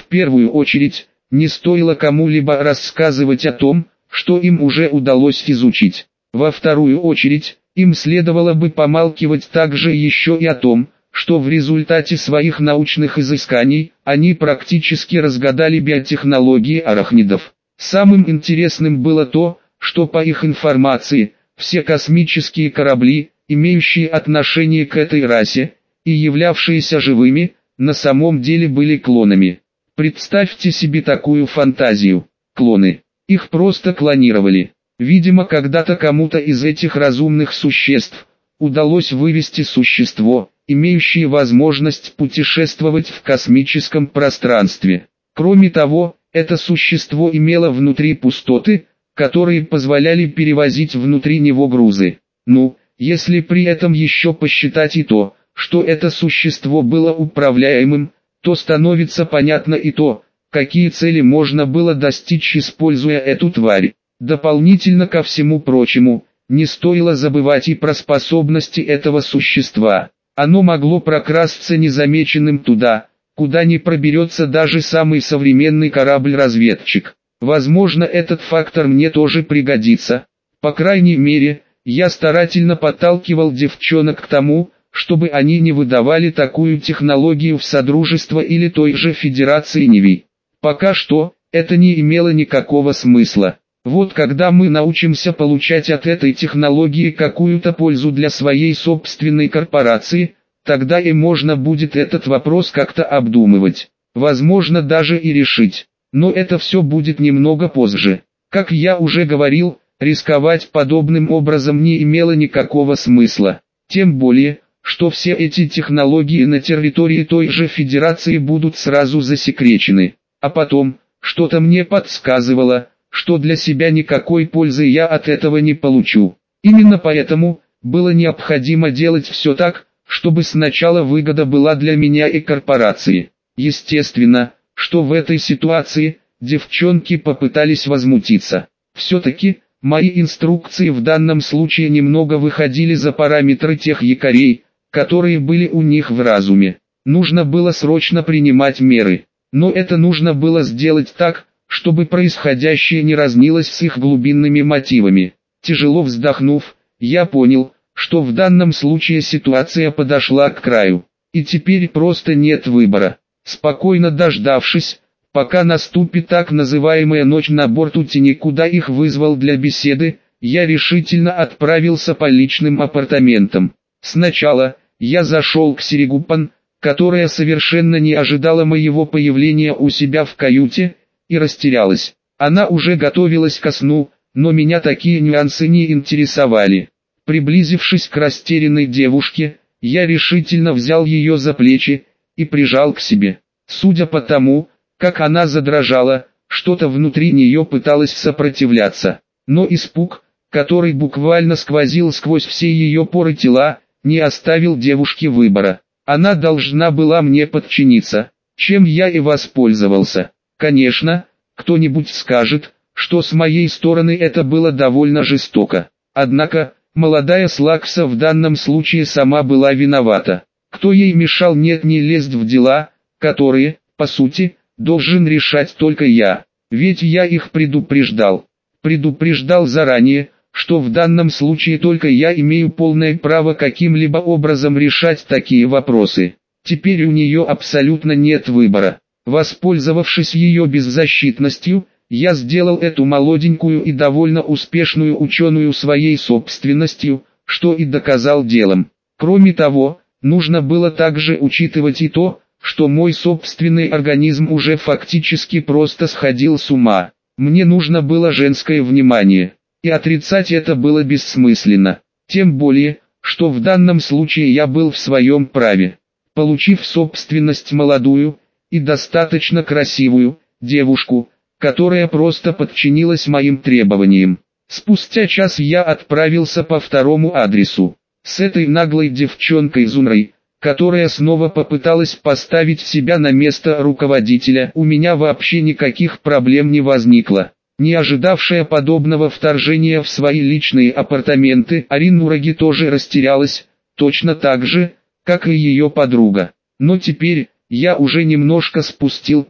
первую очередь, не стоило кому-либо рассказывать о том, что им уже удалось изучить. Во вторую очередь, им следовало бы помалкивать также еще и о том, что в результате своих научных изысканий, они практически разгадали биотехнологии арахнидов. Самым интересным было то, что по их информации, все космические корабли, имеющие отношение к этой расе, и являвшиеся живыми, на самом деле были клонами. Представьте себе такую фантазию. Клоны. Их просто клонировали. Видимо, когда-то кому-то из этих разумных существ удалось вывести существо, имеющее возможность путешествовать в космическом пространстве. Кроме того, это существо имело внутри пустоты, которые позволяли перевозить внутри него грузы. Ну, если при этом еще посчитать и то, что это существо было управляемым, то становится понятно и то, какие цели можно было достичь, используя эту тварь. Дополнительно ко всему прочему, не стоило забывать и про способности этого существа. Оно могло прокрасться незамеченным туда, куда не проберется даже самый современный корабль-разведчик. Возможно, этот фактор мне тоже пригодится. По крайней мере, я старательно подталкивал девчонок к тому, чтобы они не выдавали такую технологию в Содружество или той же Федерации Неви. Пока что, это не имело никакого смысла. Вот когда мы научимся получать от этой технологии какую-то пользу для своей собственной корпорации, тогда и можно будет этот вопрос как-то обдумывать. Возможно, даже и решить. Но это все будет немного позже. Как я уже говорил, рисковать подобным образом не имело никакого смысла. Тем более, что все эти технологии на территории той же Федерации будут сразу засекречены. А потом, что-то мне подсказывало, что для себя никакой пользы я от этого не получу. Именно поэтому, было необходимо делать все так, чтобы сначала выгода была для меня и корпорации. Естественно, что в этой ситуации, девчонки попытались возмутиться. Все-таки, мои инструкции в данном случае немного выходили за параметры тех якорей, которые были у них в разуме. Нужно было срочно принимать меры. Но это нужно было сделать так, чтобы происходящее не разнилось с их глубинными мотивами. Тяжело вздохнув, я понял, что в данном случае ситуация подошла к краю. И теперь просто нет выбора. Спокойно дождавшись, пока наступит так называемая ночь на борту Тени, куда их вызвал для беседы, я решительно отправился по личным апартаментам. Сначала, я зашел к Серегупан, которая совершенно не ожидала моего появления у себя в каюте, и растерялась. Она уже готовилась ко сну, но меня такие нюансы не интересовали. Приблизившись к растерянной девушке, я решительно взял ее за плечи и прижал к себе. Судя по тому, как она задрожала, что-то внутри нее пыталось сопротивляться. Но испуг, который буквально сквозил сквозь все ее поры тела, не оставил девушке выбора. Она должна была мне подчиниться, чем я и воспользовался. Конечно, кто-нибудь скажет, что с моей стороны это было довольно жестоко. Однако, молодая Слакса в данном случае сама была виновата. Кто ей мешал не лезть в дела, которые, по сути, должен решать только я. Ведь я их предупреждал. Предупреждал заранее, что в данном случае только я имею полное право каким-либо образом решать такие вопросы. Теперь у нее абсолютно нет выбора. Воспользовавшись ее беззащитностью, я сделал эту молоденькую и довольно успешную ученую своей собственностью, что и доказал делом. Кроме того, нужно было также учитывать и то, что мой собственный организм уже фактически просто сходил с ума. Мне нужно было женское внимание, и отрицать это было бессмысленно. Тем более, что в данном случае я был в своем праве. Получив в собственность молодую и достаточно красивую девушку, которая просто подчинилась моим требованиям. Спустя час я отправился по второму адресу. С этой наглой девчонкой Зунрой, которая снова попыталась поставить себя на место руководителя, у меня вообще никаких проблем не возникло. Не ожидавшая подобного вторжения в свои личные апартаменты, Арин Нураги тоже растерялась, точно так же, как и ее подруга. Но теперь, я уже немножко спустил пар.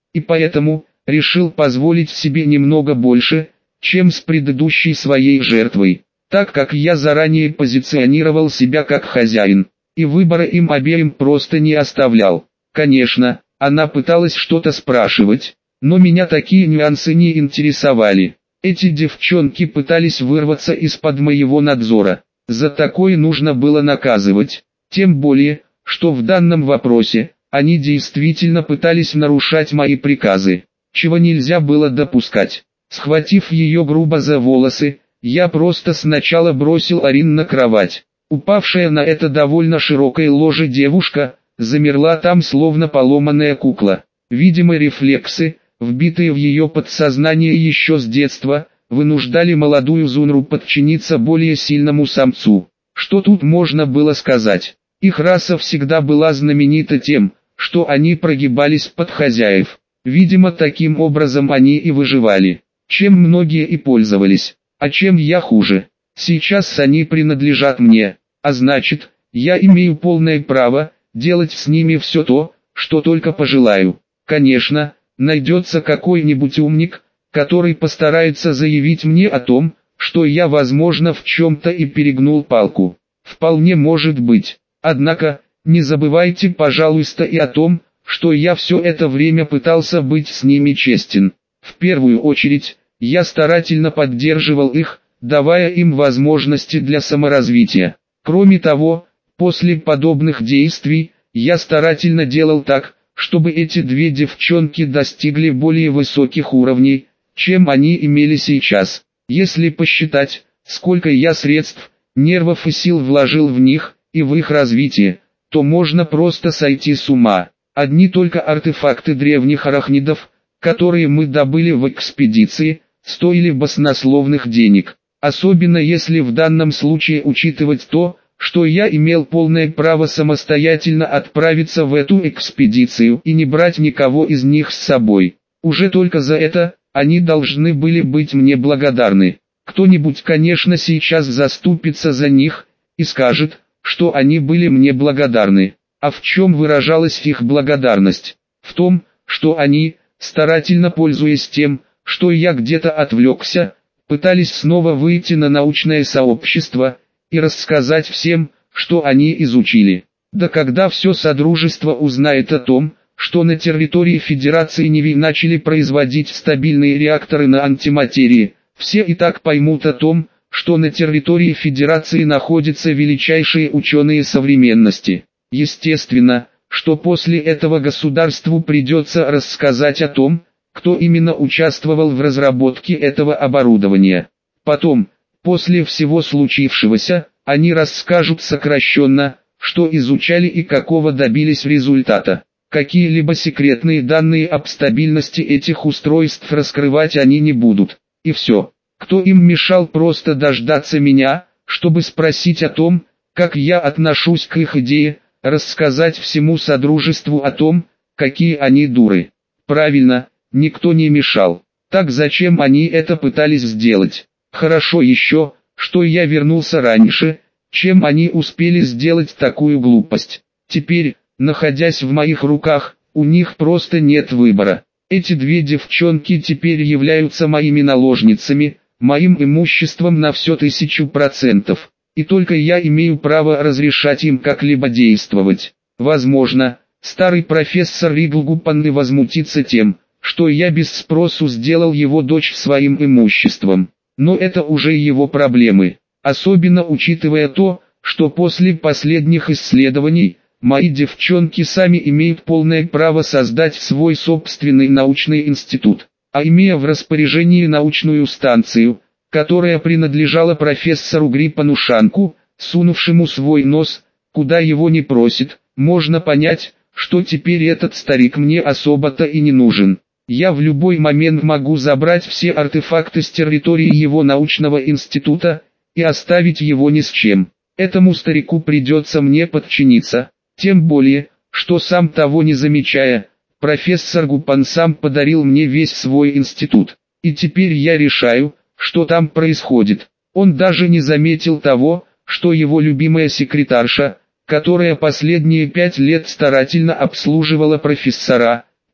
и поэтому решил позволить себе немного больше, чем с предыдущей своей жертвой, так как я заранее позиционировал себя как хозяин, и выбора им обеим просто не оставлял. Конечно, она пыталась что-то спрашивать, но меня такие нюансы не интересовали. Эти девчонки пытались вырваться из-под моего надзора. За такое нужно было наказывать, тем более, что в данном вопросе они действительно пытались нарушать мои приказы, чего нельзя было допускать. Схватив ее грубо за волосы, я просто сначала бросил Арин на кровать. Упавшая на это довольно широкое ложе девушка замерла там словно поломанная кукла. Видимо, рефлексы, вбитые в ее подсознание еще с детства, вынуждали молодую Зунру подчиниться более сильному самцу. Что тут можно было сказать? Их раса всегда была знаменита тем, что они прогибались под хозяев. Видимо, таким образом они и выживали, чем многие и пользовались. А чем я хуже? Сейчас они принадлежат мне, а значит, я имею полное право делать с ними все то, что только пожелаю. Конечно, найдется какой-нибудь умник, который постарается заявить мне о том, что я, возможно, в чем-то и перегнул палку. Вполне может быть. Однако, не забывайте, пожалуйста, и о том, что я все это время пытался быть с ними честен. В первую очередь, я старательно поддерживал их, давая им возможности для саморазвития. Кроме того, после подобных действий, я старательно делал так, чтобы эти две девчонки достигли более высоких уровней, чем они имели сейчас. Если посчитать, сколько я средств, нервов и сил вложил в них, и в их развитие, то можно просто сойти с ума. Одни только артефакты древних арахнидов, которые мы добыли в экспедиции, стоили баснословных денег. Особенно если в данном случае учитывать то, что я имел полное право самостоятельно отправиться в эту экспедицию и не брать никого из них с собой. Уже только за это они должны были быть мне благодарны. Кто-нибудь, конечно, сейчас заступится за них и скажет, что они были мне благодарны. А в чем выражалась их благодарность? В том, что они, старательно пользуясь тем, что я где-то отвлекся, пытались снова выйти на научное сообщество и рассказать всем, что они изучили. Да когда все Содружество узнает о том, что на территории Федерации Неви начали производить стабильные реакторы на антиматерии, все и так поймут о том, что на территории Федерации находятся величайшие ученые современности. Естественно, что после этого государству придется рассказать о том, кто именно участвовал в разработке этого оборудования. Потом, после всего случившегося, они расскажут сокращенно, что изучали и какого добились результата. Какие-либо секретные данные об стабильности этих устройств раскрывать они не будут. И все. Кто им мешал просто дождаться меня, чтобы спросить о том, как я отношусь к их идее, рассказать всему Содружеству о том, какие они дуры. Правильно, никто не мешал. Так зачем они это пытались сделать? Хорошо еще, что я вернулся раньше, чем они успели сделать такую глупость. Теперь, находясь в моих руках, у них просто нет выбора. Эти две девчонки теперь являются моими наложницами, моим имуществом на все 1000%. И только я имею право разрешать им как-либо действовать. Возможно, старый профессор Риглгупанны возмутится тем, что я без спросу сделал его дочь своим имуществом. Но это уже его проблемы. Особенно учитывая то, что после последних исследований, мои девчонки сами имеют полное право создать свой собственный научный институт. А имея в распоряжении научную станцию, которая принадлежала профессору Гриппану Шанку, сунувшему свой нос, куда его не просит, можно понять, что теперь этот старик мне особо-то и не нужен. Я в любой момент могу забрать все артефакты с территории его научного института и оставить его ни с чем. Этому старику придется мне подчиниться, тем более, что сам того не замечая, профессор Гупан сам подарил мне весь свой институт. И теперь я решаю, что там происходит. Он даже не заметил того, что его любимая секретарша, которая последние 5 лет старательно обслуживала профессора,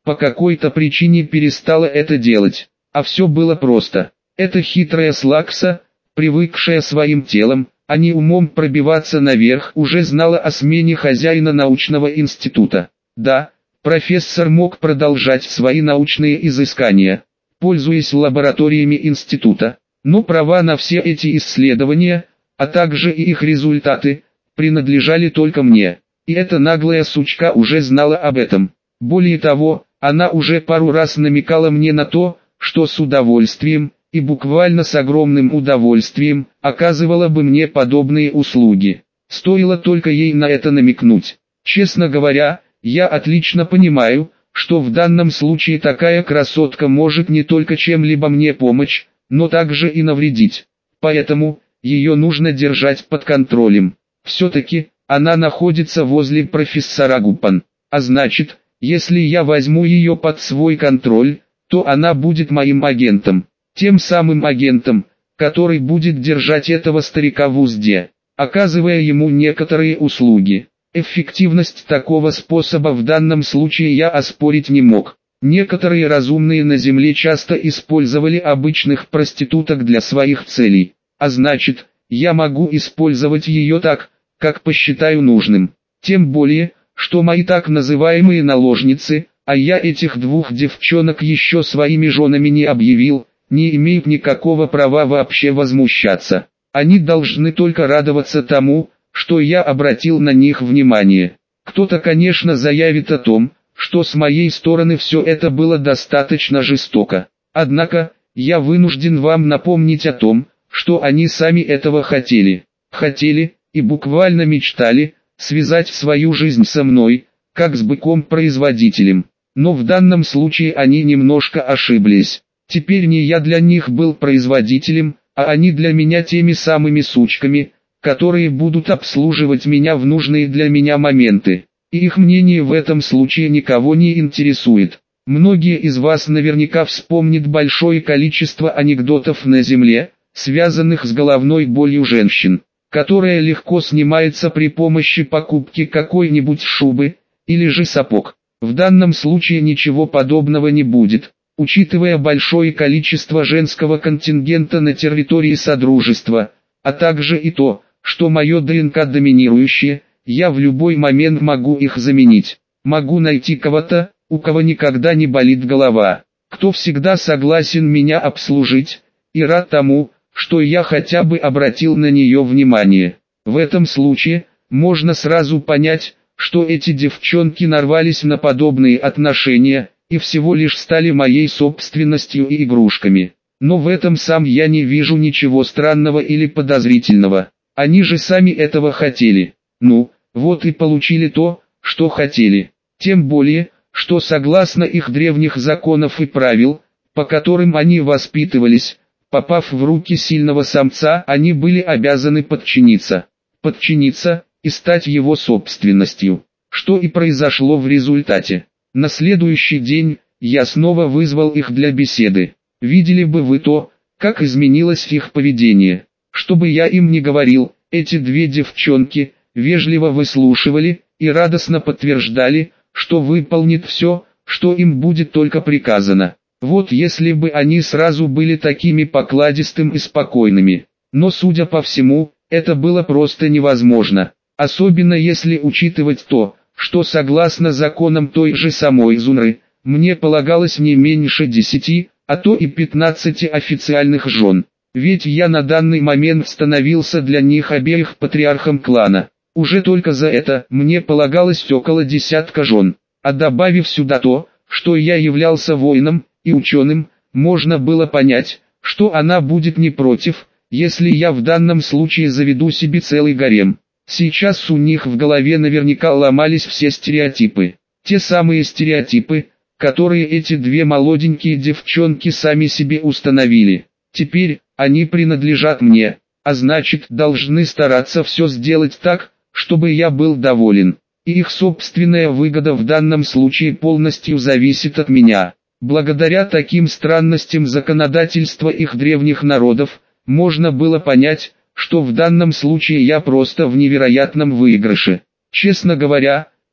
по какой-то причине перестала это делать. А все было просто. Эта хитрая Слакса, привыкшая своим телом, а не умом пробиваться наверх, уже знала о смене хозяина научного института. Да, профессор мог продолжать свои научные изыскания, пользуясь лабораториями института, но права на все эти исследования, а также и их результаты, принадлежали только мне. И эта наглая сучка уже знала об этом. Более того, она уже пару раз намекала мне на то, что с удовольствием, и буквально с огромным удовольствием, оказывала бы мне подобные услуги. Стоило только ей на это намекнуть. Честно говоря, я отлично понимаю, что в данном случае такая красотка может не только чем-либо мне помочь, но также и навредить. Поэтому, ее нужно держать под контролем. Все-таки, она находится возле профессора Гуппан. А значит, если я возьму ее под свой контроль, то она будет моим агентом. Тем самым агентом, который будет держать этого старика в узде, оказывая ему некоторые услуги. Эффективность такого способа в данном случае я оспорить не мог. Некоторые разумные на земле часто использовали обычных проституток для своих целей. А значит, я могу использовать ее так, как посчитаю нужным. Тем более, что мои так называемые наложницы, а я этих двух девчонок еще своими женами не объявил, не имеют никакого права вообще возмущаться. Они должны только радоваться тому, что я обратил на них внимание. Кто-то, конечно, заявит о том, что с моей стороны все это было достаточно жестоко. Однако, я вынужден вам напомнить о том, что они сами этого хотели. Хотели, и буквально мечтали, связать свою жизнь со мной, как с быком-производителем. Но в данном случае они немножко ошиблись. Теперь не я для них был производителем, а они для меня теми самыми сучками, которые будут обслуживать меня в нужные для меня моменты. И их мнение в этом случае никого не интересует. Многие из вас наверняка вспомнят большое количество анекдотов на земле, связанных с головной болью женщин, которая легко снимается при помощи покупки какой-нибудь шубы, или же сапог. В данном случае ничего подобного не будет. Учитывая большое количество женского контингента на территории Содружества, а также и то, что мое ДНК доминирующее, я в любой момент могу их заменить. Могу найти кого-то, у кого никогда не болит голова, кто всегда согласен меня обслужить, и рад тому, что я хотя бы обратил на нее внимание. В этом случае, можно сразу понять, что эти девчонки нарвались на подобные отношения, и всего лишь стали моей собственностью и игрушками. Но в этом сам я не вижу ничего странного или подозрительного. Они же сами этого хотели. Ну, вот и получили то, что хотели. Тем более, что согласно их древних законов и правил, по которым они воспитывались, попав в руки сильного самца, они были обязаны подчиниться. Подчиниться и стать его собственностью. Что и произошло в результате. На следующий день, я снова вызвал их для беседы. Видели бы вы то, как изменилось их поведение. Что бы я им ни говорил, эти две девчонки вежливо выслушивали и радостно подтверждали, что выполнит все, что им будет только приказано. Вот если бы они сразу были такими покладистым и спокойными. Но судя по всему, это было просто невозможно. Особенно если учитывать то, что согласно законам той же самой Зунры, мне полагалось не меньше 10, а то и 15 официальных жен. Ведь я на данный момент становился для них обеих патриархом клана. Уже только за это мне полагалось около десятка жен. А добавив сюда то, что я являлся воином и ученым, можно было понять, что она будет не против, если я в данном случае заведу себе целый гарем. Сейчас у них в голове наверняка ломались все стереотипы. Те самые стереотипы, которые эти две молоденькие девчонки сами себе установили. Теперь, они принадлежат мне, а значит должны стараться все сделать так, чтобы я был доволен. И их собственная выгода в данном случае полностью зависит от меня. Благодаря таким странностям законодательства их древних народов, можно было понять, что в данном случае я просто в невероятном выигрыше. Честно говоря,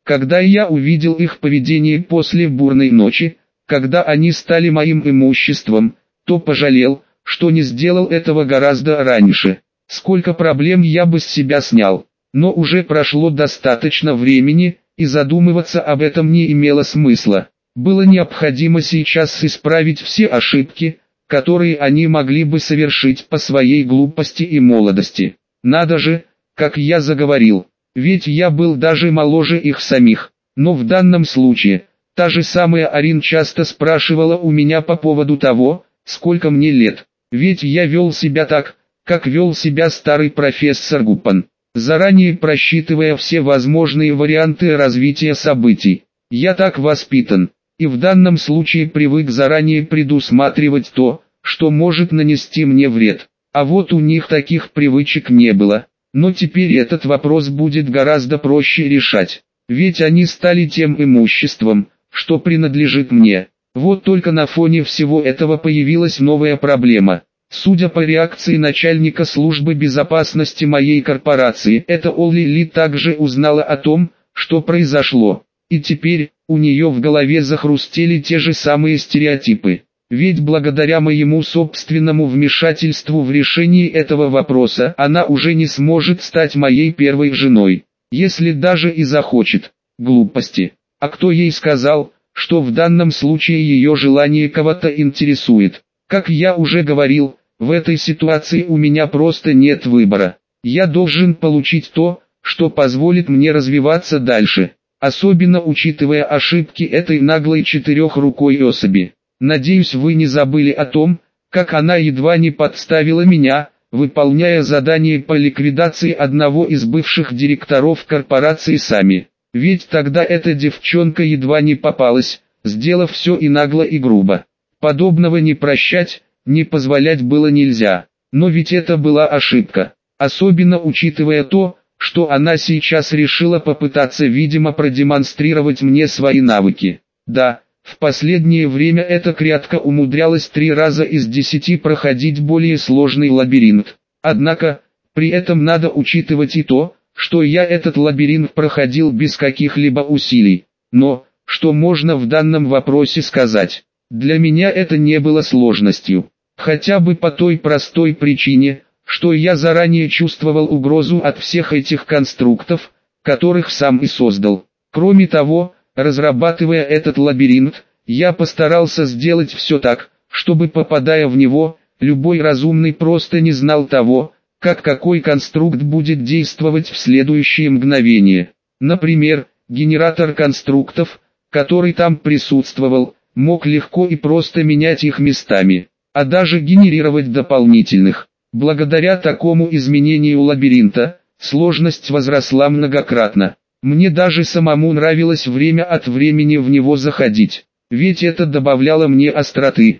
Когда я увидел их поведение после бурной ночи, когда они стали моим имуществом, то пожалел, что не сделал этого гораздо раньше. Сколько проблем я бы с себя снял. Но уже прошло достаточно времени, и задумываться об этом не имело смысла. Было необходимо сейчас исправить все ошибки, которые они могли бы совершить по своей глупости и молодости. Надо же, как я заговорил, ведь я был даже моложе их самих. Но в данном случае, та же самая Арин часто спрашивала у меня по поводу того, сколько мне лет. Ведь я вел себя так, как вел себя старый профессор Гуппан, заранее просчитывая все возможные варианты развития событий. Я так воспитан, и в данном случае привык заранее предусматривать то, что может нанести мне вред. А вот у них таких привычек не было. Но теперь этот вопрос будет гораздо проще решать. Ведь они стали тем имуществом, что принадлежит мне. Вот только на фоне всего этого появилась новая проблема. Судя по реакции начальника службы безопасности моей корпорации, эта Олли Ли также узнала о том, что произошло. И теперь, у нее в голове захрустели те же самые стереотипы. Ведь благодаря моему собственному вмешательству в решении этого вопроса, она уже не сможет стать моей первой женой. Если даже и захочет. Глупости. А кто ей сказал, что в данном случае ее желание кого-то интересует? Как я уже говорил, в этой ситуации у меня просто нет выбора. Я должен получить то, что позволит мне развиваться дальше. Особенно учитывая ошибки этой наглой четырехрукой особи. Надеюсь, вы не забыли о том, как она едва не подставила меня, выполняя задание по ликвидации одного из бывших директоров корпорации сами. Ведь тогда эта девчонка едва не попалась, сделав все и нагло и грубо. Подобного не прощать, не позволять было нельзя. Но ведь это была ошибка. Особенно учитывая то, что она сейчас решила попытаться видимо продемонстрировать мне свои навыки. Да, в последнее время эта крятка умудрялась 3 раза из 10 проходить более сложный лабиринт. Однако, при этом надо учитывать и то, что я этот лабиринт проходил без каких-либо усилий. Но, что можно в данном вопросе сказать? Для меня это не было сложностью. Хотя бы по той простой причине, что я заранее чувствовал угрозу от всех этих конструктов, которых сам и создал. Кроме того, разрабатывая этот лабиринт, я постарался сделать все так, чтобы попадая в него, любой разумный просто не знал того, как какой конструкт будет действовать в следующее мгновение. Например, генератор конструктов, который там присутствовал, мог легко и просто менять их местами, а даже генерировать дополнительных. Благодаря такому изменению лабиринта, сложность возросла многократно. Мне даже самому нравилось время от времени в него заходить, ведь это добавляло мне остроты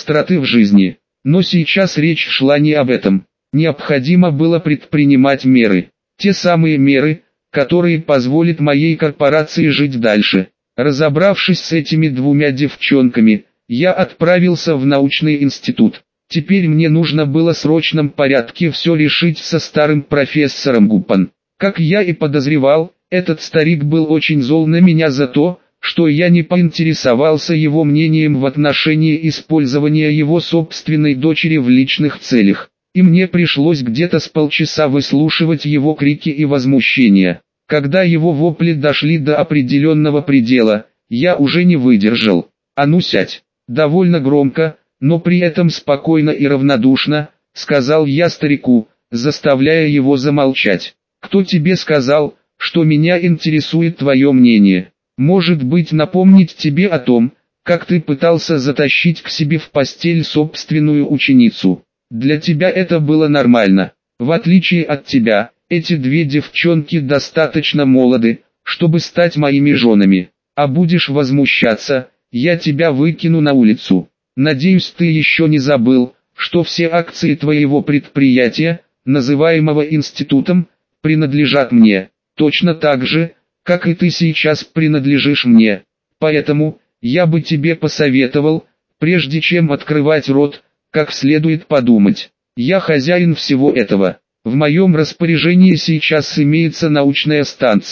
в жизни. Но сейчас речь шла не об этом. Необходимо было предпринимать меры. Те самые меры, которые позволят моей корпорации жить дальше. Разобравшись с этими двумя девчонками, я отправился в научный институт. Теперь мне нужно было в срочном порядке все решить со старым профессором Гуппан. Как я и подозревал, этот старик был очень зол на меня за то, что я не поинтересовался его мнением в отношении использования его собственной дочери в личных целях. И мне пришлось где-то с полчаса выслушивать его крики и возмущения. Когда его вопли дошли до определенного предела, я уже не выдержал. «А ну сядь!» Довольно громко, но при этом спокойно и равнодушно, сказал я старику, заставляя его замолчать. «Кто тебе сказал, что меня интересует твое мнение? Может быть, напомнить тебе о том, как ты пытался затащить к себе в постель собственную ученицу? Для тебя это было нормально. В отличие от тебя, эти две девчонки достаточно молоды, чтобы стать моими женами. А будешь возмущаться, я тебя выкину на улицу. Надеюсь, ты еще не забыл, что все акции твоего предприятия, называемого институтом, принадлежат мне, точно так же, как и ты сейчас принадлежишь мне. Поэтому, я бы тебе посоветовал, прежде чем открывать рот, как следует подумать. Я хозяин всего этого. В моем распоряжении сейчас имеется научная станция.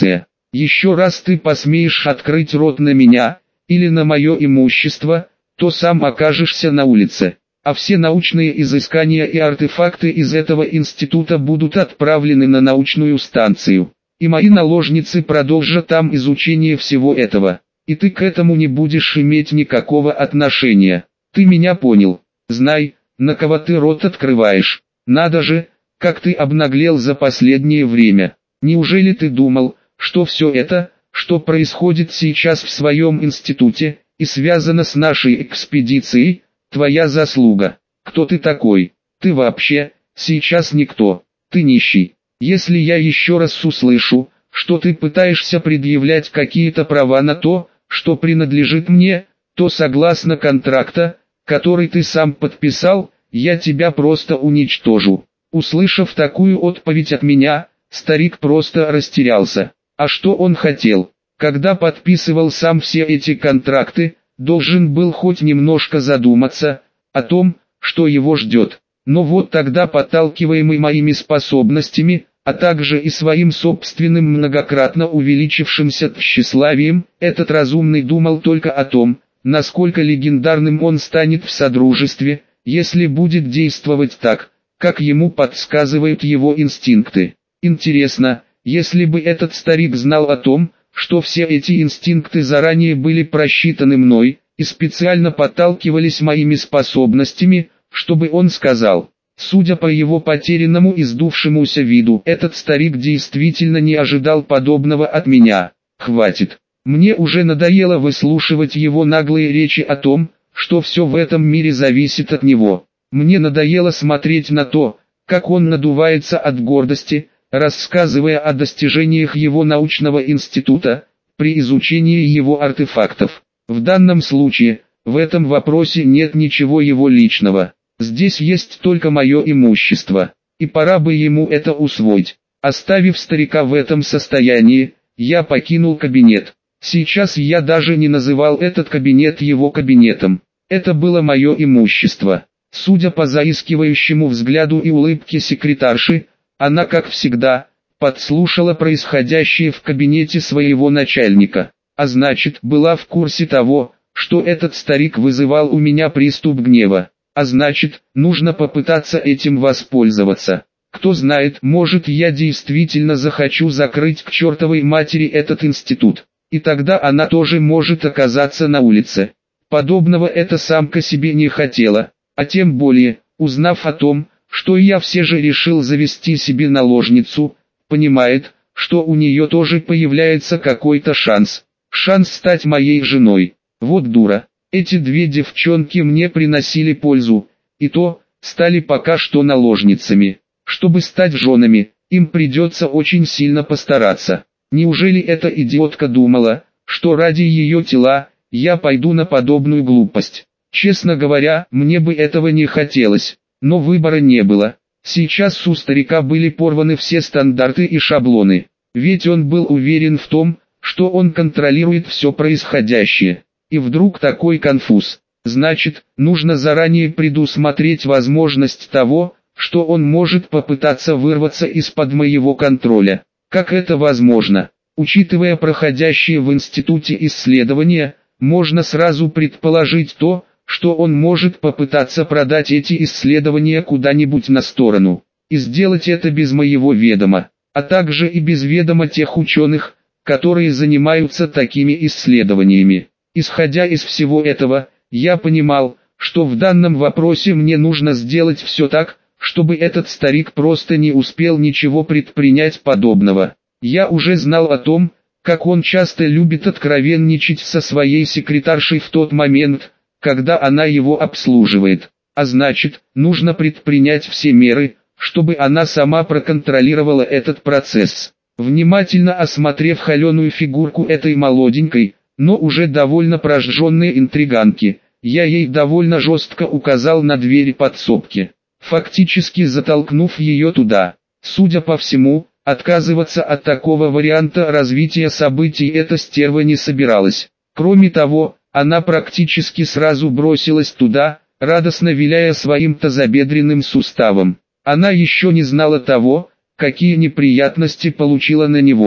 Еще раз ты посмеешь открыть рот на меня, или на мое имущество, то сам окажешься на улице. А все научные изыскания и артефакты из этого института будут отправлены на научную станцию. И мои наложницы продолжат там изучение всего этого. И ты к этому не будешь иметь никакого отношения. Ты меня понял. Знай, на кого ты рот открываешь. Надо же, как ты обнаглел за последнее время. Неужели ты думал, что все это, что происходит сейчас в своем институте, и связано с нашей экспедицией, твоя заслуга? Кто ты такой? Ты вообще, сейчас никто. Ты нищий. Если я еще раз услышу, что ты пытаешься предъявлять какие-то права на то, что принадлежит мне, то согласно контракта, который ты сам подписал, я тебя просто уничтожу. Услышав такую отповедь от меня, старик просто растерялся. А что он хотел? Когда подписывал сам все эти контракты, должен был хоть немножко задуматься о том, что его ждет. Но вот тогда, подталкиваемый моими способностями, а также и своим собственным многократно увеличившимся тщеславием, этот разумный думал только о том, насколько легендарным он станет в Содружестве, если будет действовать так, как ему подсказывают его инстинкты. Интересно, если бы этот старик знал о том, что все эти инстинкты заранее были просчитаны мной, и специально подталкивались моими способностями, чтобы он сказал. Судя по его потерянному и сдувшемуся виду, этот старик действительно не ожидал подобного от меня. Хватит. Мне уже надоело выслушивать его наглые речи о том, что все в этом мире зависит от него. Мне надоело смотреть на то, как он надувается от гордости, рассказывая о достижениях его научного института, при изучении его артефактов. В данном случае, в этом вопросе нет ничего его личного. Здесь есть только мое имущество, и пора бы ему это усвоить. Оставив старика в этом состоянии, я покинул кабинет. Сейчас я даже не называл этот кабинет его кабинетом. Это было мое имущество. Судя по заискивающему взгляду и улыбке секретарши, она, как всегда, подслушала происходящее в кабинете своего начальника. А значит, была в курсе того, что этот старик вызывал у меня приступ гнева. А значит, нужно попытаться этим воспользоваться. Кто знает, может, я действительно захочу закрыть к чертовой матери этот институт. И тогда она тоже может оказаться на улице. Подобного эта самка себе не хотела. А тем более, узнав о том, что я все же решил завести себе наложницу, понимает, что у нее тоже появляется какой-то шанс. Шанс стать моей женой. Вот дура. Эти две девчонки мне приносили пользу, и то, стали пока что наложницами. Чтобы стать женами, им придется очень сильно постараться. Неужели эта идиотка думала, что ради ее тела, я пойду на подобную глупость? Честно говоря, мне бы этого не хотелось, но выбора не было. Сейчас у старика были порваны все стандарты и шаблоны, ведь он был уверен в том, что он контролирует все происходящее. И вдруг такой конфуз. Значит, нужно заранее предусмотреть возможность того, что он может попытаться вырваться из-под моего контроля. Как это возможно? Учитывая проходящие в институте исследования, можно сразу предположить то, что он может попытаться продать эти исследования куда-нибудь на сторону. И сделать это без моего ведома, а также и без ведома тех ученых, которые занимаются такими исследованиями. Исходя из всего этого, я понимал, что в данном вопросе мне нужно сделать все так, чтобы этот старик просто не успел ничего предпринять подобного. Я уже знал о том, как он часто любит откровенничать со своей секретаршей в тот момент, когда она его обслуживает. А значит, нужно предпринять все меры, чтобы она сама проконтролировала этот процесс. Внимательно осмотрев холеную фигурку этой молоденькой, но уже довольно прожженной интриганки, я ей довольно жестко указал на двери подсобки, фактически затолкнув ее туда. Судя по всему, отказываться от такого варианта развития событий эта стерва не собиралась. Кроме того, она практически сразу бросилась туда, радостно виляя своим тазобедренным суставом. Она еще не знала того, какие неприятности получила на него.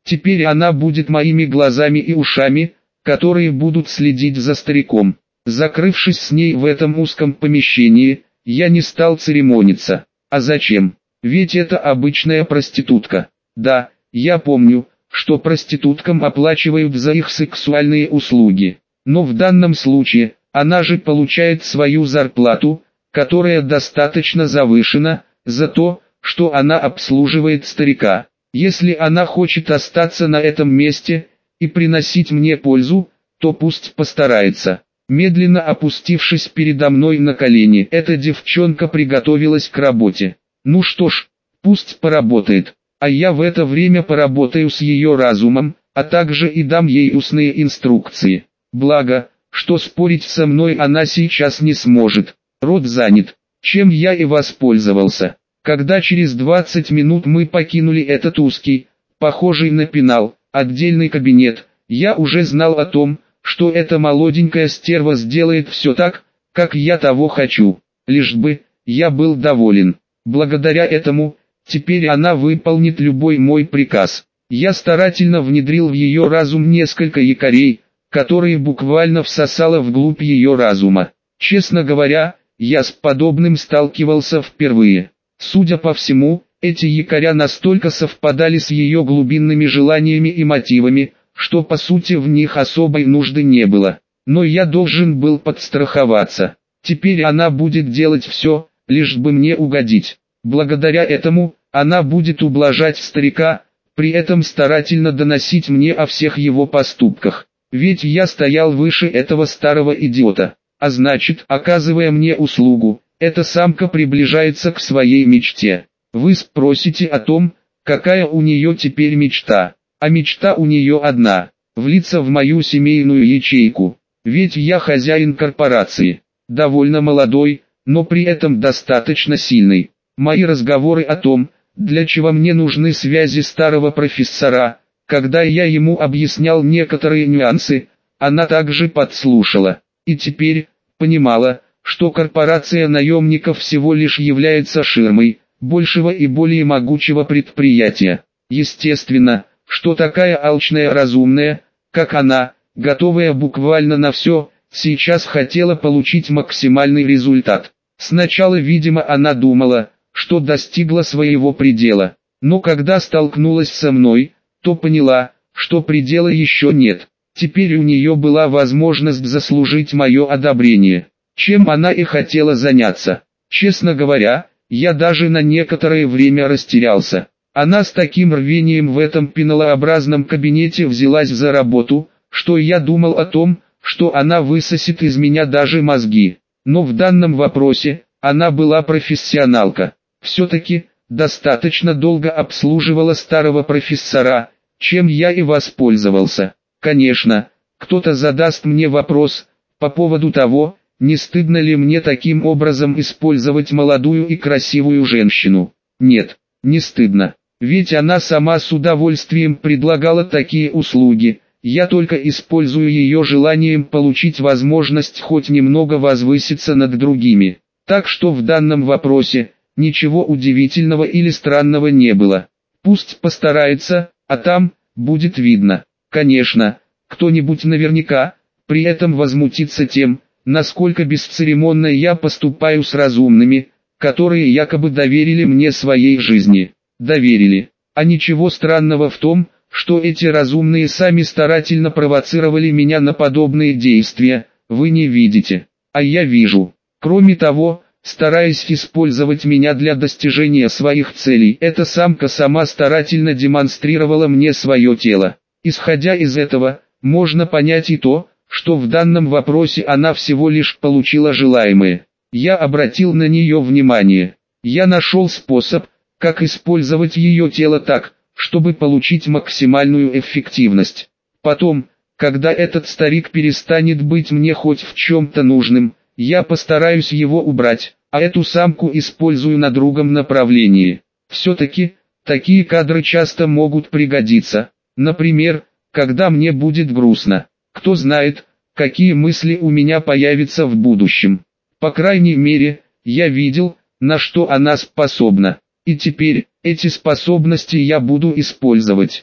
Теперь она будет моими глазами и ушами, которые будут следить за стариком. Закрывшись с ней в этом узком помещении, я не стал церемониться. А зачем? Ведь это обычная проститутка. Да, я помню, что проституткам оплачивают за их сексуальные услуги. Но в данном случае, она же получает свою зарплату, которая достаточно завышена, за то, что она обслуживает старика. Если она хочет остаться на этом месте и приносить мне пользу, то пусть постарается. Медленно опустившись передо мной на колени, эта девчонка приготовилась к работе. Ну что ж, пусть поработает, а я в это время поработаю с ее разумом, а также и дам ей устные инструкции. Благо, что спорить со мной она сейчас не сможет. Рот занят, чем я и воспользовался. Когда через 20 минут мы покинули этот узкий, похожий на пенал, отдельный кабинет, я уже знал о том, что эта молоденькая стерва сделает все так, как я того хочу, лишь бы я был доволен. Благодаря этому, теперь она выполнит любой мой приказ. Я старательно внедрил в ее разум несколько якорей, которые буквально всосало вглубь ее разума. Честно говоря, я с подобным сталкивался впервые. Судя по всему, эти якоря настолько совпадали с ее глубинными желаниями и мотивами, что по сути в них особой нужды не было. Но я должен был подстраховаться. Теперь она будет делать все, лишь бы мне угодить. Благодаря этому, она будет ублажать старика, при этом старательно доносить мне о всех его поступках. Ведь я стоял выше этого старого идиота. А значит, оказывая мне услугу, эта самка приближается к своей мечте. Вы спросите о том, какая у нее теперь мечта. А мечта у нее одна – влиться в мою семейную ячейку. Ведь я хозяин корпорации, довольно молодой, но при этом достаточно сильный. Мои разговоры о том, для чего мне нужны связи старого профессора, когда я ему объяснял некоторые нюансы, она также подслушала. И теперь понимала, что корпорация наемников всего лишь является ширмой большего и более могучего предприятия. Естественно, что такая алчная разумная, как она, готовая буквально на все, сейчас хотела получить максимальный результат. Сначала, видимо, она думала, что достигла своего предела, но когда столкнулась со мной, то поняла, что предела еще нет. Теперь у нее была возможность заслужить мое одобрение, чем она и хотела заняться. Честно говоря, я даже на некоторое время растерялся. Она с таким рвением в этом пеналообразном кабинете взялась за работу, что я думал о том, что она высосет из меня даже мозги. Но в данном вопросе, она была профессионалка. Все-таки, достаточно долго обслуживала старого профессора, чем я и воспользовался. Конечно, кто-то задаст мне вопрос, по поводу того, не стыдно ли мне таким образом использовать молодую и красивую женщину. Нет, не стыдно. Ведь она сама с удовольствием предлагала такие услуги, я только использую ее желанием получить возможность хоть немного возвыситься над другими. Так что в данном вопросе, ничего удивительного или странного не было. Пусть постарается, а там, будет видно. Конечно, кто-нибудь наверняка, при этом возмутится тем, насколько бесцеремонно я поступаю с разумными, которые якобы доверили мне своей жизни. Доверили. А ничего странного в том, что эти разумные сами старательно провоцировали меня на подобные действия, вы не видите. А я вижу. Кроме того, стараясь использовать меня для достижения своих целей, эта самка сама старательно демонстрировала мне свое тело. Исходя из этого, можно понять и то, что в данном вопросе она всего лишь получила желаемое. Я обратил на нее внимание. Я нашел способ, как использовать ее тело так, чтобы получить максимальную эффективность. Потом, когда этот старик перестанет быть мне хоть в чем-то нужным, я постараюсь его убрать, а эту самку использую на другом направлении. Все-таки, такие кадры часто могут пригодиться. Например, когда мне будет грустно. Кто знает, какие мысли у меня появятся в будущем. По крайней мере, я видел, на что она способна. И теперь, эти способности я буду использовать.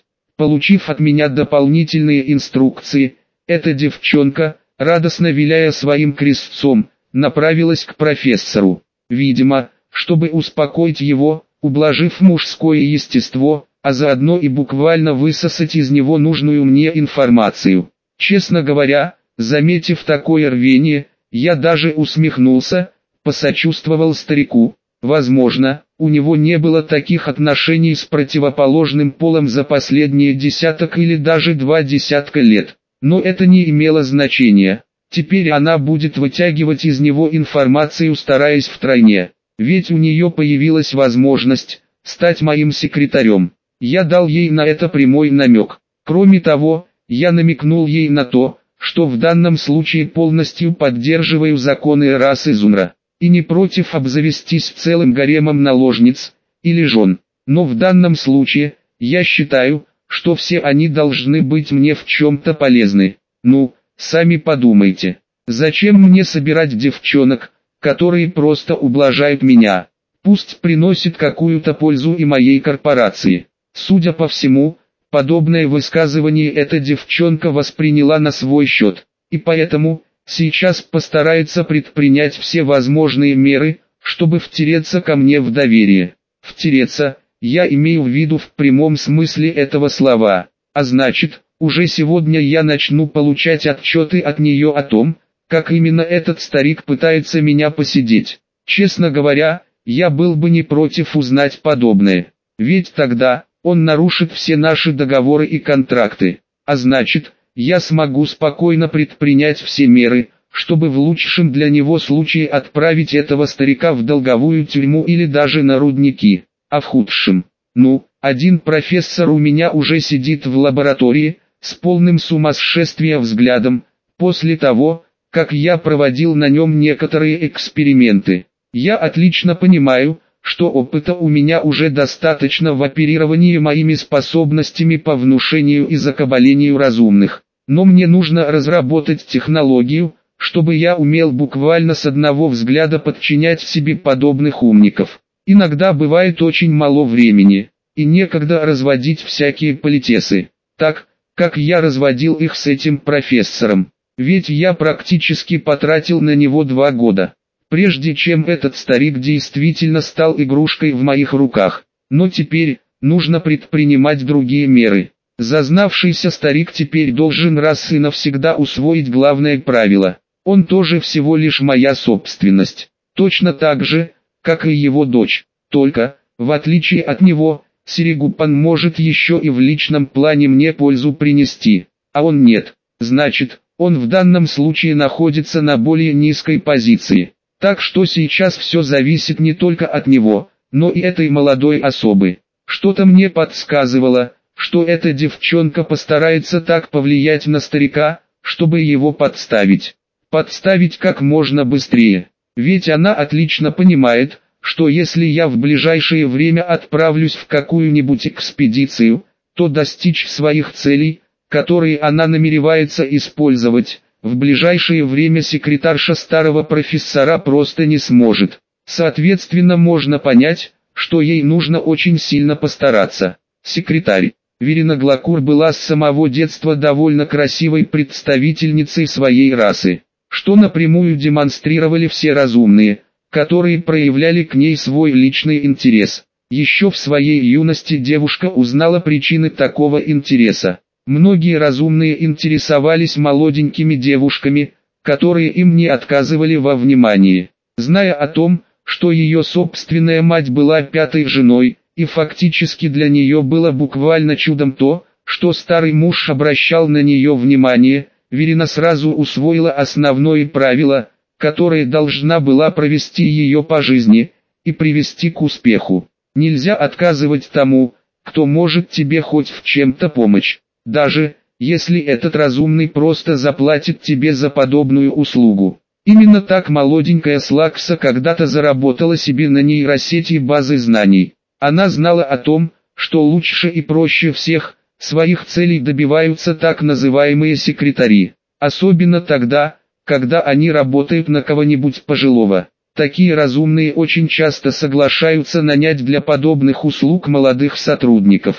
Получив от меня дополнительные инструкции, эта девчонка, радостно виляя своим крестцом, направилась к профессору. Видимо, чтобы успокоить его, ублажив мужское естество, а заодно и буквально высосать из него нужную мне информацию. Честно говоря, заметив такое рвение, я даже усмехнулся, посочувствовал старику. Возможно, у него не было таких отношений с противоположным полом за последние десяток или даже 2 десятка лет. Но это не имело значения. Теперь она будет вытягивать из него информацию, стараясь втройне. Ведь у нее появилась возможность стать моим секретарем. Я дал ей на это прямой намек. Кроме того, я намекнул ей на то, что в данном случае полностью поддерживаю законы расы Зунра, и не против обзавестись целым гаремом наложниц или жен. Но в данном случае, я считаю, что все они должны быть мне в чем-то полезны. Ну, сами подумайте, зачем мне собирать девчонок, которые просто ублажают меня? Пусть приносит какую-то пользу и моей корпорации. Судя по всему, подобное высказывание эта девчонка восприняла на свой счет, и поэтому сейчас постарается предпринять все возможные меры, чтобы втереться ко мне в доверие. Втереться, я имею в виду в прямом смысле этого слова, а значит, уже сегодня я начну получать отчеты от нее о том, как именно этот старик пытается меня посидеть. Честно говоря, я был бы не против узнать подобное, ведь тогда он нарушит все наши договоры и контракты, а значит, я смогу спокойно предпринять все меры, чтобы в лучшем для него случае отправить этого старика в долговую тюрьму или даже на рудники, а в худшем, один профессор у меня уже сидит в лаборатории, с полным сумасшествия взглядом, после того, как я проводил на нем некоторые эксперименты. Я отлично понимаю, что опыта у меня уже достаточно в оперировании моими способностями по внушению и закабалению разумных. Но мне нужно разработать технологию, чтобы я умел буквально с одного взгляда подчинять себе подобных умников. Иногда бывает очень мало времени, и некогда разводить всякие политесы, так, как я разводил их с этим профессором. Ведь я практически потратил на него 2 года, прежде чем этот старик действительно стал игрушкой в моих руках. Но теперь, нужно предпринимать другие меры. Зазнавшийся старик теперь должен раз и навсегда усвоить главное правило. Он тоже всего лишь моя собственность. Точно так же, как и его дочь. Только, в отличие от него, Серегупан может еще и в личном плане мне пользу принести, а он нет. Значит, он в данном случае находится на более низкой позиции. Так что сейчас все зависит не только от него, но и этой молодой особы. Что-то мне подсказывало, что эта девчонка постарается так повлиять на старика, чтобы его подставить. Подставить как можно быстрее. Ведь она отлично понимает, что если я в ближайшее время отправлюсь в какую-нибудь экспедицию, то достичь своих целей, которые она намеревается использовать, в ближайшее время секретарша старого профессора просто не сможет. Соответственно, можно понять, что ей нужно очень сильно постараться. Секретарь Верина Глакур была с самого детства довольно красивой представительницей своей расы, что напрямую демонстрировали все разумные, которые проявляли к ней свой личный интерес. Еще в своей юности девушка узнала причины такого интереса. Многие разумные интересовались молоденькими девушками, которые им не отказывали во внимании. Зная о том, что ее собственная мать была 5-й женой, и фактически для нее было буквально чудом то, что старый муж обращал на нее внимание, Верина сразу усвоила основное правило, которое должна была провести ее по жизни, и привести к успеху. Нельзя отказывать тому, кто может тебе хоть в чем-то помочь. Даже, если этот разумный просто заплатит тебе за подобную услугу. Именно так молоденькая Слакса когда-то заработала себе на нейросети базы знаний. Она знала о том, что лучше и проще всех своих целей добиваются так называемые секретари. Особенно тогда, когда они работают на кого-нибудь пожилого. Такие разумные очень часто соглашаются нанять для подобных услуг молодых сотрудников.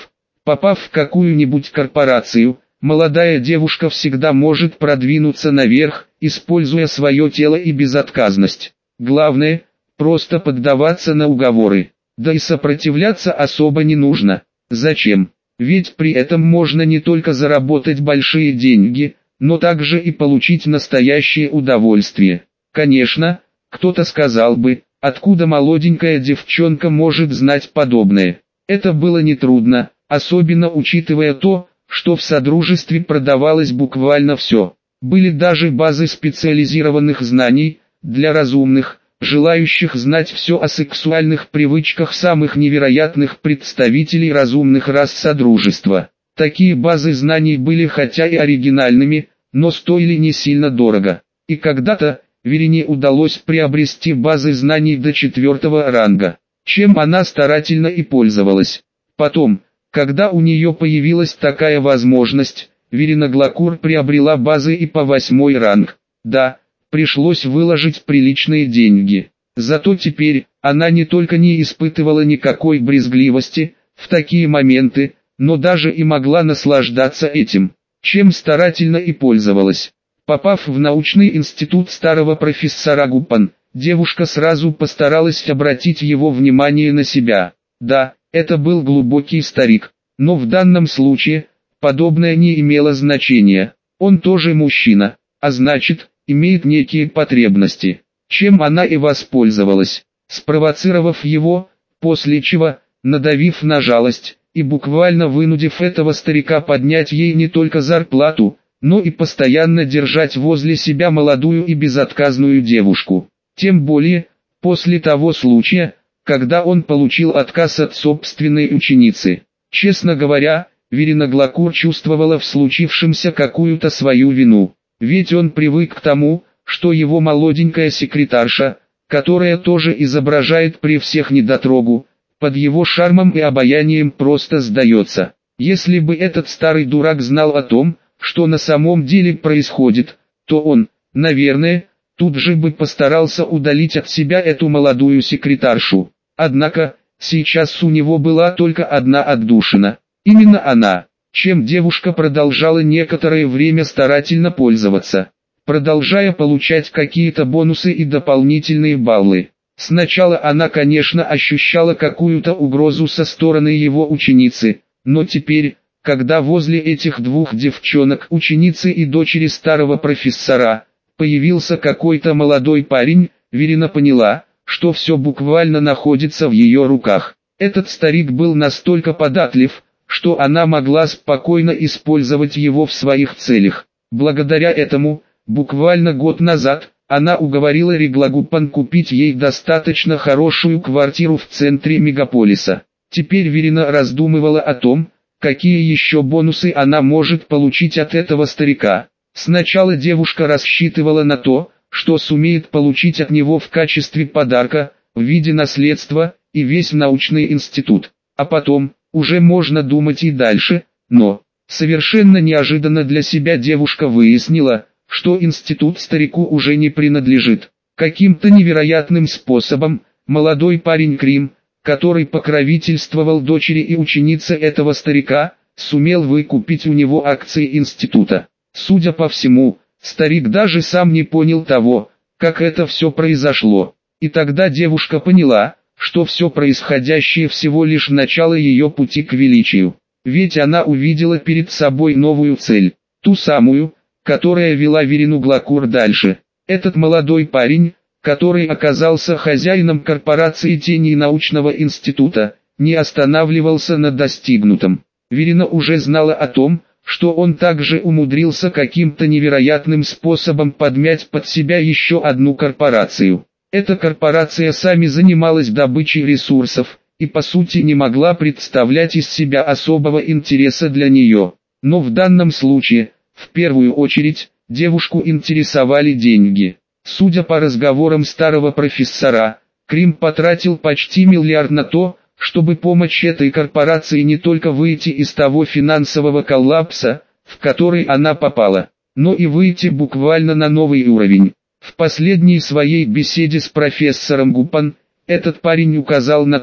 Попав в какую-нибудь корпорацию, молодая девушка всегда может продвинуться наверх, используя свое тело и безотказность. Главное, просто поддаваться на уговоры. Да и сопротивляться особо не нужно. Зачем? Ведь при этом можно не только заработать большие деньги, но также и получить настоящее удовольствие. Конечно, кто-то сказал бы, откуда молоденькая девчонка может знать подобное. Это было нетрудно, особенно учитывая то, что в Содружестве продавалось буквально все. Были даже базы специализированных знаний, для разумных, желающих знать все о сексуальных привычках самых невероятных представителей разумных рас Содружества. Такие базы знаний были хотя и оригинальными, но стоили не сильно дорого. И когда-то Верине удалось приобрести базы знаний до 4-го ранга, чем она старательно и пользовалась. Потом, когда у нее появилась такая возможность, Верина Глакур приобрела базы и по 8-й ранг. Да, пришлось выложить приличные деньги. Зато теперь она не только не испытывала никакой брезгливости в такие моменты, но даже и могла наслаждаться этим, чем старательно и пользовалась. Попав в научный институт старого профессора Гуппан, девушка сразу постаралась обратить его внимание на себя. Да, это был глубокий старик, но в данном случае подобное не имело значения. Он тоже мужчина, а значит, имеет некие потребности, чем она и воспользовалась, спровоцировав его, после чего, надавив на жалость, и буквально вынудив этого старика поднять ей не только зарплату, но и постоянно держать возле себя молодую и безотказную девушку. Тем более, после того случая, когда он получил отказ от собственной ученицы. Честно говоря, Верина Глакур чувствовала в случившемся какую-то свою вину. Ведь он привык к тому, что его молоденькая секретарша, которая тоже изображает при всех недотрогу, под его шармом и обаянием просто сдается. Если бы этот старый дурак знал о том, что на самом деле происходит, то он, наверное, тут же бы постарался удалить от себя эту молодую секретаршу. Однако, сейчас у него была только одна отдушина. Именно она, чем девушка продолжала некоторое время старательно пользоваться, продолжая получать какие-то бонусы и дополнительные баллы. Сначала она, конечно, ощущала какую-то угрозу со стороны его ученицы, но теперь, когда возле этих двух девчонок, ученицы и дочери старого профессора, появился какой-то молодой парень, Верина поняла, что все буквально находится в ее руках. Этот старик был настолько податлив, что она могла спокойно использовать его в своих целях. Благодаря этому, буквально год назад, она уговорила Регла Гуппан купить ей достаточно хорошую квартиру в центре мегаполиса. Теперь Верина раздумывала о том, какие еще бонусы она может получить от этого старика. Сначала девушка рассчитывала на то, что сумеет получить от него в качестве подарка, в виде наследства, и весь научный институт. А потом, уже можно думать и дальше, но, совершенно неожиданно для себя девушка выяснила, что институт старику уже не принадлежит. Каким-то невероятным способом, молодой парень Крим, который покровительствовал дочери и ученице этого старика, сумел выкупить у него акции института. Судя по всему, старик даже сам не понял того, как это все произошло. И тогда девушка поняла, что все происходящее всего лишь начало ее пути к величию. Ведь она увидела перед собой новую цель, ту самую, которая вела Верину Глакур дальше. Этот молодой парень, который оказался хозяином корпорации Тени научного института, не останавливался на достигнутом. Верина уже знала о том, что он также умудрился каким-то невероятным способом подмять под себя еще одну корпорацию. Эта корпорация сами занималась добычей ресурсов, и по сути не могла представлять из себя особого интереса для нее. Но в данном случае, в первую очередь, девушку интересовали деньги. Судя по разговорам старого профессора, Крим потратил почти миллиард на то, чтобы помочь этой корпорации не только выйти из того финансового коллапса, в который она попала, но и выйти буквально на новый уровень. В последней своей беседе с профессором Гуппан, этот парень указал на то,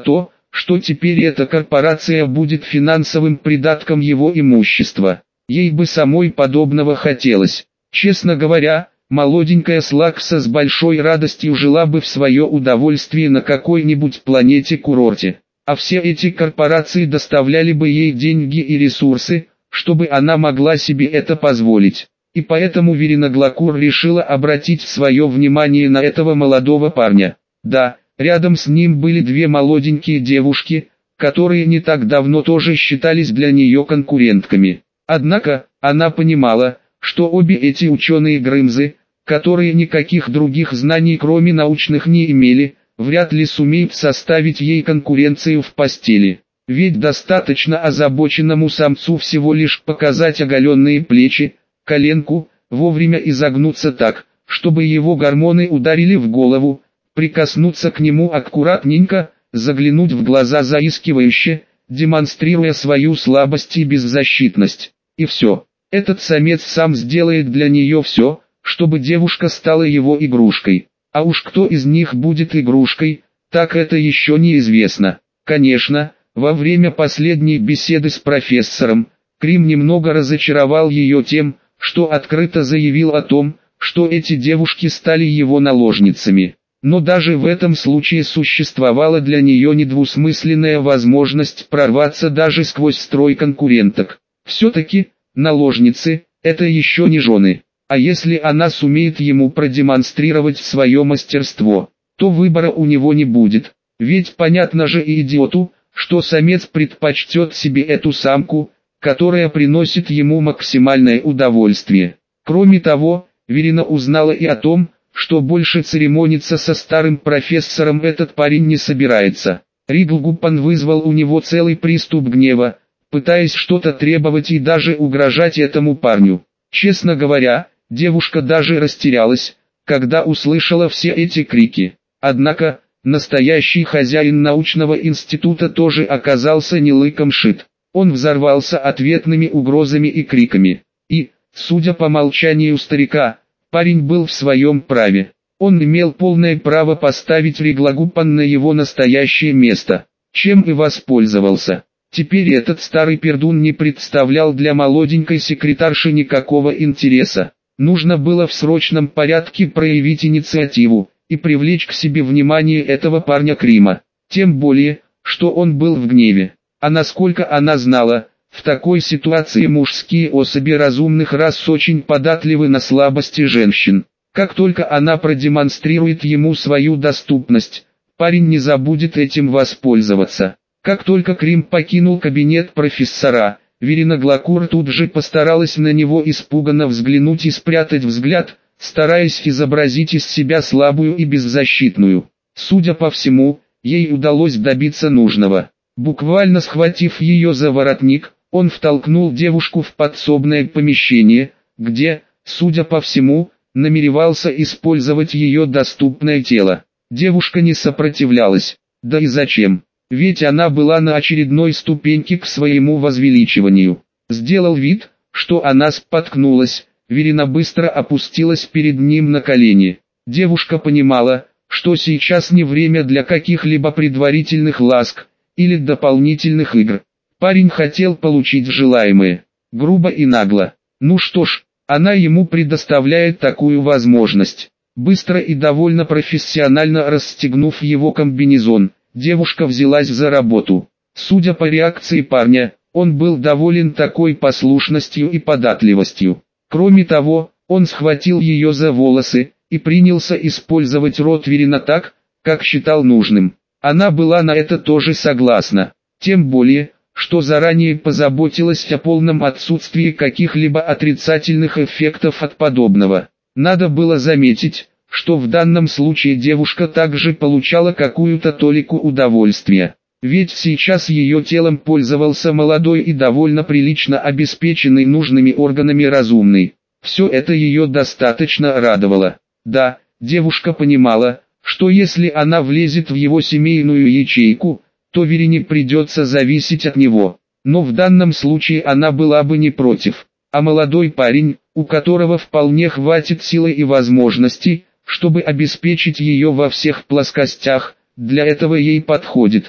что теперь эта корпорация будет финансовым придатком его имущества. Ей бы самой подобного хотелось. Честно говоря, молоденькая Слакса с большой радостью жила бы в свое удовольствие на какой-нибудь планете-курорте. А все эти корпорации доставляли бы ей деньги и ресурсы, чтобы она могла себе это позволить. И поэтому Верина Глакур решила обратить свое внимание на этого молодого парня. Да, рядом с ним были две молоденькие девушки, которые не так давно тоже считались для нее конкурентками. Однако, она понимала, что обе эти ученые-грымзы, которые никаких других знаний кроме научных не имели, вряд ли сумеют составить ей конкуренцию в постели. Ведь достаточно озабоченному самцу всего лишь показать оголенные плечи, коленку, вовремя изогнуться так, чтобы его гормоны ударили в голову, прикоснуться к нему аккуратненько, заглянуть в глаза заискивающе, демонстрируя свою слабость и беззащитность. И все. Этот самец сам сделает для нее все, чтобы девушка стала его игрушкой. А уж кто из них будет игрушкой, так это еще неизвестно. Конечно, во время последней беседы с профессором, Крим немного разочаровал ее тем, что открыто заявил о том, что эти девушки стали его наложницами. Но даже в этом случае существовала для нее недвусмысленная возможность прорваться даже сквозь строй конкуренток. Все-таки, наложницы, это еще не жены. А если она сумеет ему продемонстрировать свое мастерство, то выбора у него не будет. Ведь понятно же и идиоту, что самец предпочтет себе эту самку, которая приносит ему максимальное удовольствие. Кроме того, Верина узнала и о том, что больше церемониться со старым профессором этот парень не собирается. Ридлгуппан вызвал у него целый приступ гнева, пытаясь что-то требовать и даже угрожать этому парню. Честно говоря, девушка даже растерялась, когда услышала все эти крики. Однако, настоящий хозяин научного института тоже оказался не лыком шит. Он взорвался ответными угрозами и криками. И, судя по молчанию старика, парень был в своем праве. Он имел полное право поставить Риглагуппан на его настоящее место, чем и воспользовался. Теперь этот старый пердун не представлял для молоденькой секретарши никакого интереса. Нужно было в срочном порядке проявить инициативу и привлечь к себе внимание этого парня Крима. Тем более, что он был в гневе. А насколько она знала, в такой ситуации мужские особи разумных рас очень податливы на слабости женщин. Как только она продемонстрирует ему свою доступность, парень не забудет этим воспользоваться. Как только Крим покинул кабинет профессора, Верина Глакур тут же постаралась на него испуганно взглянуть и спрятать взгляд, стараясь изобразить из себя слабую и беззащитную. Судя по всему, ей удалось добиться нужного. Буквально схватив ее за воротник, он втолкнул девушку в подсобное помещение, где, судя по всему, намеревался использовать ее доступное тело. Девушка не сопротивлялась. Да и зачем? Ведь она была на очередной ступеньке к своему возвеличиванию. Сделал вид, что она споткнулась, Верина быстро опустилась перед ним на колени. Девушка понимала, что сейчас не время для каких-либо предварительных ласк или дополнительных игр. Парень хотел получить желаемое, грубо и нагло. Ну что ж, она ему предоставляет такую возможность. Быстро и довольно профессионально расстегнув его комбинезон, девушка взялась за работу. Судя по реакции парня, он был доволен такой послушностью и податливостью. Кроме того, он схватил ее за волосы и принялся использовать рот Верина так, как считал нужным. Она была на это тоже согласна. Тем более, что заранее позаботилась о полном отсутствии каких-либо отрицательных эффектов от подобного. Надо было заметить, что в данном случае девушка также получала какую-то толику удовольствия. Ведь сейчас ее телом пользовался молодой и довольно прилично обеспеченный нужными органами разумный. Все это ее достаточно радовало. Да, девушка понимала, что если она влезет в его семейную ячейку, то Верине придется зависеть от него. Но в данном случае она была бы не против. А молодой парень, у которого вполне хватит силы и возможностей, чтобы обеспечить ее во всех плоскостях, для этого ей подходит.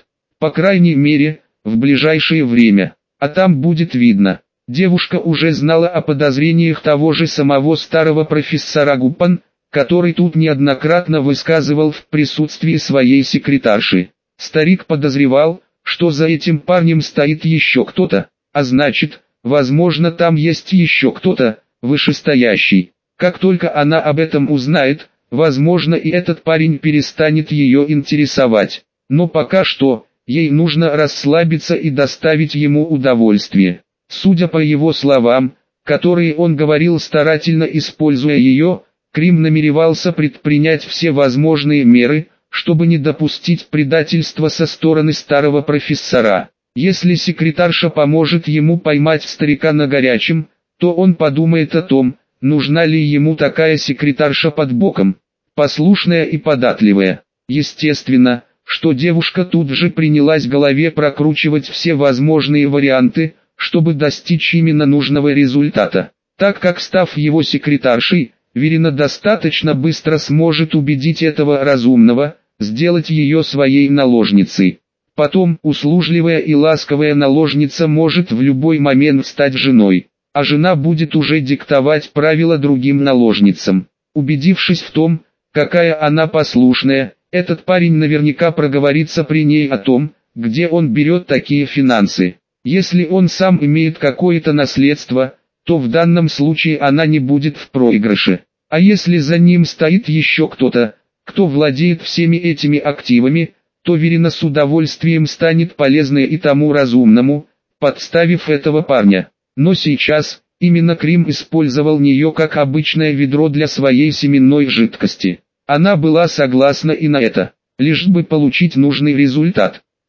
По крайней мере, в ближайшее время. А там будет видно. Девушка уже знала о подозрениях того же самого старого профессора Гуппан, который тут неоднократно высказывал в присутствии своей секретарши. Старик подозревал, что за этим парнем стоит еще кто-то, а значит, возможно, там есть еще кто-то, вышестоящий. Как только она об этом узнает, возможно, и этот парень перестанет ее интересовать. Но пока что, ей нужно расслабиться и доставить ему удовольствие. Судя по его словам, которые он говорил старательно используя ее, Крим намеревался предпринять все возможные меры, чтобы не допустить предательства со стороны старого профессора. Если секретарша поможет ему поймать старика на горячем, то он подумает о том, нужна ли ему такая секретарша под боком, послушная и податливая. Естественно, что девушка тут же принялась в голове прокручивать все возможные варианты, чтобы достичь именно нужного результата. Так как, став его секретаршей, Верина достаточно быстро сможет убедить этого разумного, сделать ее своей наложницей. Потом услужливая и ласковая наложница может в любой момент стать женой, а жена будет уже диктовать правила другим наложницам. Убедившись в том, какая она послушная, этот парень наверняка проговорится при ней о том, где он берет такие финансы. Если он сам имеет какое-то наследство, то в данном случае она не будет в проигрыше. А если за ним стоит еще кто-то, кто владеет всеми этими активами, то Верина с удовольствием станет полезной и тому разумному, подставив этого парня. Но сейчас, именно Крим использовал нее как обычное ведро для своей семенной жидкости. Она была согласна и на это, лишь бы получить нужный результат.